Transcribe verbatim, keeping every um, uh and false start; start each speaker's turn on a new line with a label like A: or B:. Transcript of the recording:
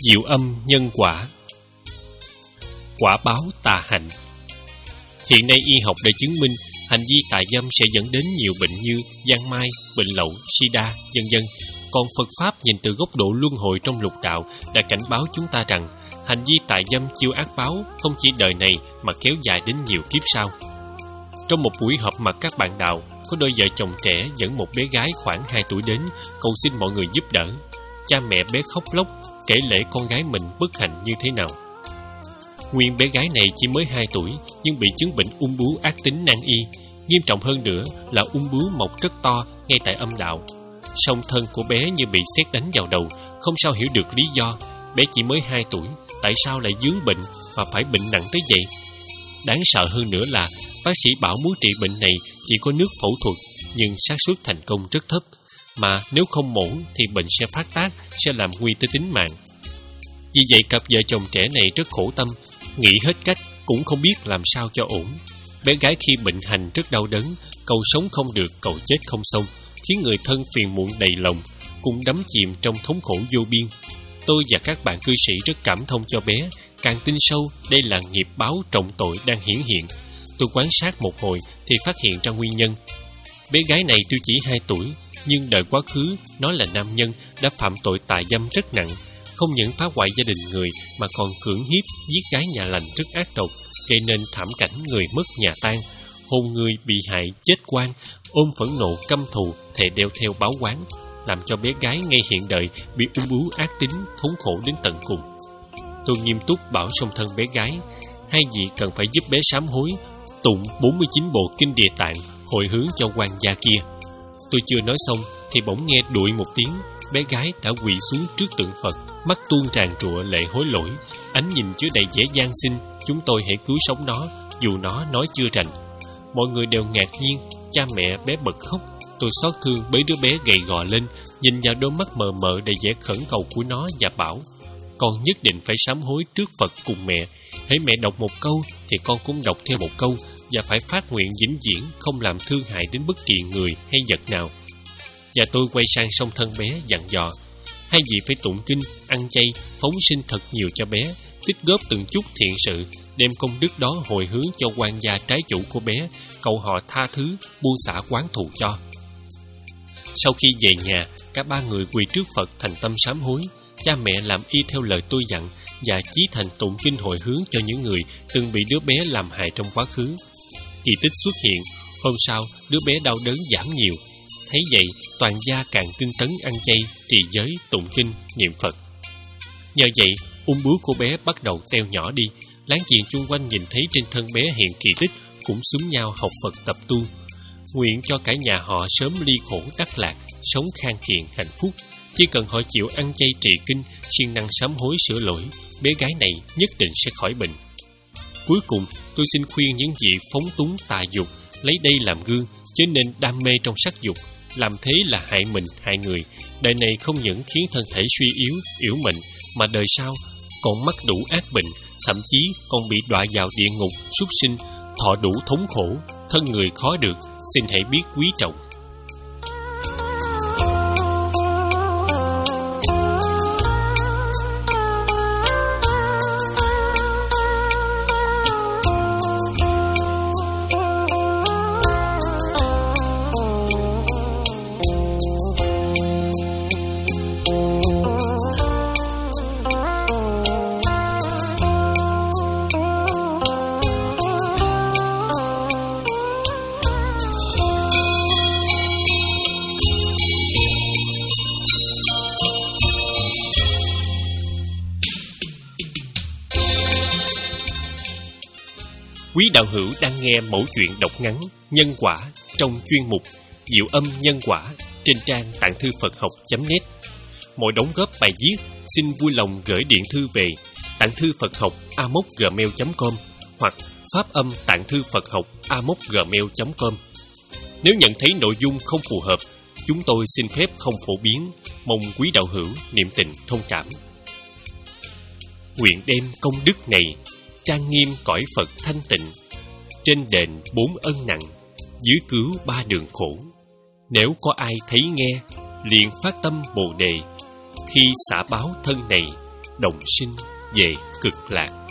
A: Diệu âm nhân quả. Quả báo tà hạnh. Hiện nay y học đã chứng minh hành vi tà dâm sẽ dẫn đến nhiều bệnh như giang mai, bệnh lậu, sida, vân vân. Còn Phật Pháp nhìn từ góc độ luân hồi trong lục đạo đã cảnh báo chúng ta rằng hành vi tà dâm chiêu ác báo không chỉ đời này mà kéo dài đến nhiều kiếp sau. Trong một buổi họp mặt các bạn đạo, có đôi vợ chồng trẻ dẫn một bé gái khoảng hai tuổi đến cầu xin mọi người giúp đỡ. Cha mẹ bé khóc lóc kể lể con gái mình bất hạnh như thế nào. Nguyên bé gái này chỉ mới hai tuổi nhưng bị chứng bệnh ung bướu ác tính nan y. Nghiêm trọng hơn nữa là ung bướu mọc rất to ngay tại âm đạo. Song thân của bé như bị sét đánh vào đầu, không sao hiểu được lý do. Bé chỉ mới hai tuổi, tại sao lại vướng bệnh và phải bệnh nặng tới vậy? Đáng sợ hơn nữa là bác sĩ bảo muốn trị bệnh này chỉ có nước phẫu thuật, nhưng xác suất thành công rất thấp. Mà nếu không mổ thì bệnh sẽ phát tác, sẽ làm nguy tới tính mạng. Vì vậy cặp vợ chồng trẻ này rất khổ tâm, nghĩ hết cách cũng không biết làm sao cho ổn. Bé gái khi bệnh hành rất đau đớn, cầu sống không được, cầu chết không xong, khiến người thân phiền muộn đầy lòng, cùng đắm chìm trong thống khổ vô biên. Tôi và các bạn cư sĩ rất cảm thông cho bé, càng tin sâu đây là nghiệp báo trọng tội đang hiển hiện. Tôi quan sát một hồi thì phát hiện ra nguyên nhân. Bé gái này tuy chỉ hai tuổi, nhưng đời quá khứ nó là nam nhân đã phạm tội tà dâm rất nặng, không những phá hoại gia đình người mà còn cưỡng hiếp, giết gái nhà lành rất ác độc, gây nên thảm cảnh người mất nhà tan, hồn người bị hại chết oan, ôm phẫn nộ căm thù thề đeo theo báo oán, làm cho bé gái ngay hiện đời bị ung bướu ác tính, thống khổ đến tận cùng. Tôi nghiêm túc bảo song thân bé gái, hai vị cần phải giúp bé sám hối, tụng bốn mươi chín bộ kinh Địa Tạng, hồi hướng cho quan gia kia. Tôi chưa nói xong thì bỗng nghe đụi một tiếng, bé gái đã quỳ xuống trước tượng Phật, mắt tuôn tràn trụa lệ hối lỗi, ánh nhìn chứa đầy vẻ van xin chúng tôi hãy cứu sống nó, dù nó nói chưa rành. Mọi người đều ngạc nhiên, cha mẹ bé bật khóc. Tôi xót thương bế đứa bé gầy gò lên, nhìn vào đôi mắt mờ mờ đầy vẻ khẩn cầu của nó và bảo: con nhất định phải sám hối trước Phật cùng mẹ. Hễ mẹ đọc một câu thì con cũng đọc theo một câu, và phải phát nguyện vĩnh viễn không làm thương hại đến bất kỳ người hay vật nào. Và tôi quay sang song thân bé dặn dò: hai vị phải tụng kinh, ăn chay, phóng sinh thật nhiều cho bé, tích góp từng chút thiện sự, đem công đức đó hồi hướng cho quan gia trái chủ của bé, cầu họ tha thứ, buông xả oán thù cho. Sau khi về nhà, cả ba người quỳ trước Phật thành tâm sám hối. Cha mẹ làm y theo lời tôi dặn và chí thành tụng kinh hồi hướng cho những người từng bị đứa bé làm hại trong quá khứ. Kỳ tích xuất hiện, hôm sau đứa bé đau đớn giảm nhiều. Thấy vậy, toàn gia càng tinh tấn ăn chay, trì giới, tụng kinh, niệm Phật. Nhờ vậy, ung bướu của bé bắt đầu teo nhỏ đi. Láng giềng chung quanh nhìn thấy trên thân bé hiện kỳ tích cũng xúm nhau học Phật tập tu. Nguyện cho cả nhà họ sớm ly khổ đắc lạc, sống khang kiện hạnh phúc. Chỉ cần họ chịu ăn chay trì kinh, siêng năng sám hối sửa lỗi, bé gái này nhất định sẽ khỏi bệnh. Cuối cùng, tôi xin khuyên những vị phóng túng tà dục, lấy đây làm gương, chớ nên đam mê trong sắc dục, làm thế là hại mình, hại người. Đời này không những khiến thân thể suy yếu, yểu mệnh, mà đời sau còn mắc đủ ác bệnh, thậm chí còn bị đọa vào địa ngục, súc sinh, thọ đủ thống khổ, thân người khó được. Xin hãy biết quý trọng. Quý đạo hữu đang nghe mẫu chuyện đọc ngắn Nhân Quả trong chuyên mục Diệu Âm Nhân Quả trên trang tạng thư Phật học chấm net. Mọi đóng góp bài viết xin vui lòng gửi điện thư về tạng thư Phật học a m o c gmail chấm com hoặc phát âm tạng thư Phật học a m o c gmail chấm com. Nếu nhận thấy nội dung không phù hợp, chúng tôi xin phép không phổ biến, mong quý đạo hữu niệm tình thông cảm. Nguyện đem công đức này trang nghiêm cõi Phật thanh tịnh, trên đền bốn ân nặng, dưới cứu ba đường khổ. Nếu có ai thấy nghe, liền phát tâm Bồ Đề, khi xả báo thân này, đồng sinh về cực lạc.